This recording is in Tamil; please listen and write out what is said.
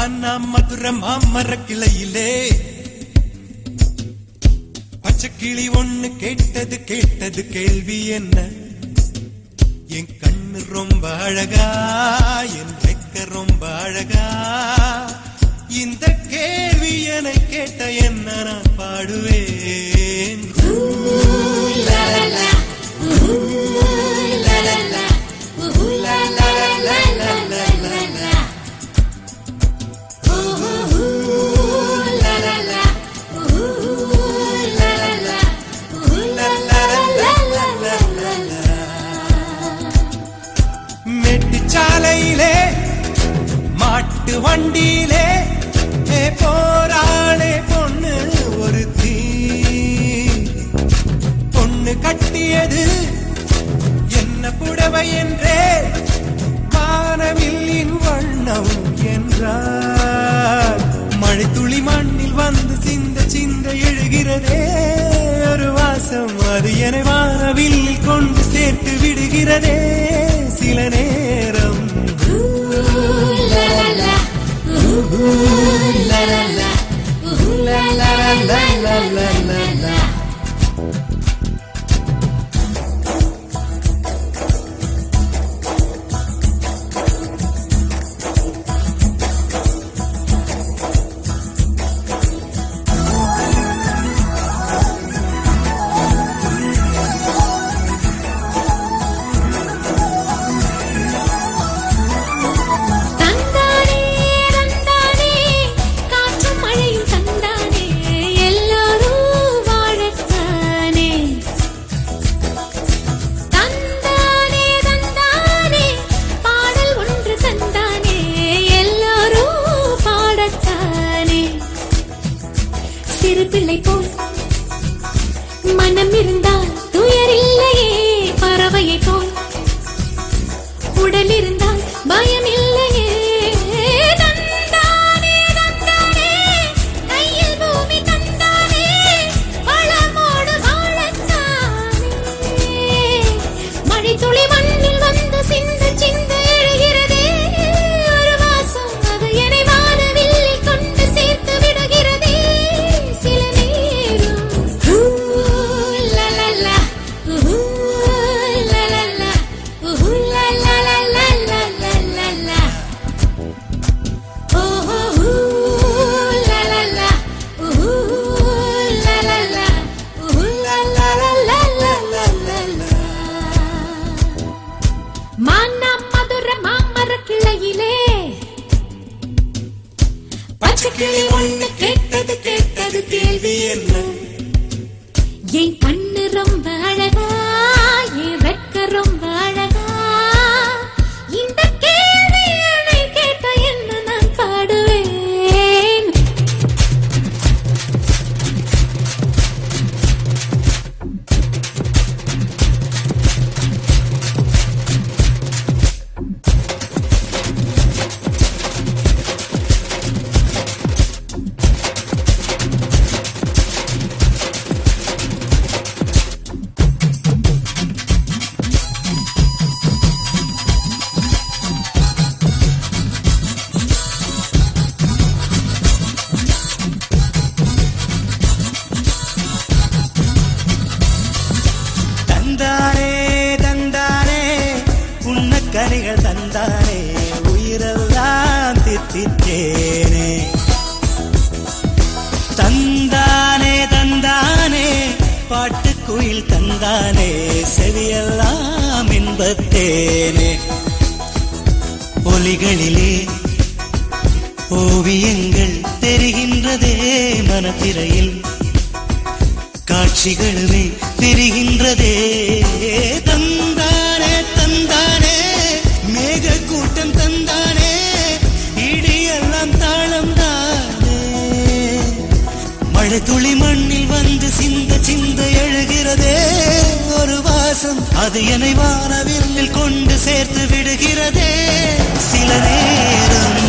மானா மதுர மாமர கிளையிலே பச்சை கிளி ஒண்ணு கேட்டது கேட்டது கேள்வி என்ன? என் கண்ணு ரொம்ப அழகா, என் வெக்க ரொம்ப அழகா, இந்த கேள்வி என கேட்ட என்ன நான் பாடுவேன். சாலையிலே மாட்டு வண்டியிலே போராளே பொண்ணு ஒரு தீ, பொண்ணு கட்டியது என்ன புடவை என்றே வானவில்லின் வண்ணம் என்றார். மழை துளி மண்ணில் வந்து சிந்த சிந்த எழுகிறதே ஒரு வாசம், அது என வானவில்லில் கொண்டு சேர்த்து விடுகிறதே சில நேரம். சிறு பிள்ளை போல் மனம் இருந்தால் துயர் இல்லையே, பறவையை போல் உடல் இருந்தால் பயம் இல்லையே. தந்தானே தந்தானே கையில் பூமி தந்தானே, வளமோடு வாழத்தானே. மழை துளி மண்ணில் வந்து சிந்து சிந்து எழுகிறதே ஒரு வாசம், அது என்னை வானவில்லில் கொண்டு சேர்த்து விடுகிறதே சில நேரம். மானா மதுர மாமர கிளையிலே பச்சை கிளி ஒண்ணு கேட்டது கேட்டது கேள்வி என்ன? என் கண்ணு ரொம்ப அழகா, என் வெக்க ரொம்ப அழகா, இந்த கேள்வி என்னை கேட்ட என்ன நான் பாடுவேன். தந்தானே தந்தானே புன்னக்கனிகள் தந்தானே, உயிரெல்லாம் தித்தித்தேனே. தந்தானே தந்தானே பாட்டுக்குயில் தந்தானே, செவியெல்லாம் இன்பத்தேனே. ஒலிகளிலே ஓவியங்கள் தெரிகின்றதே மனத்திரையில், காட்சிகளுமே தெரிகின்றதே. தந்தானே தந்தானே மேக கூட்டம் தந்தானே, இடியெல்லாம் தாளம் தானே. மழை துளி மண்ணில் வந்து சிந்த சிந்த எழுகிறதே ஒரு வாசம், அது என்னை வானவில்லில் கொண்டு சேர்த்து விடுகிறதே சில நேரம்.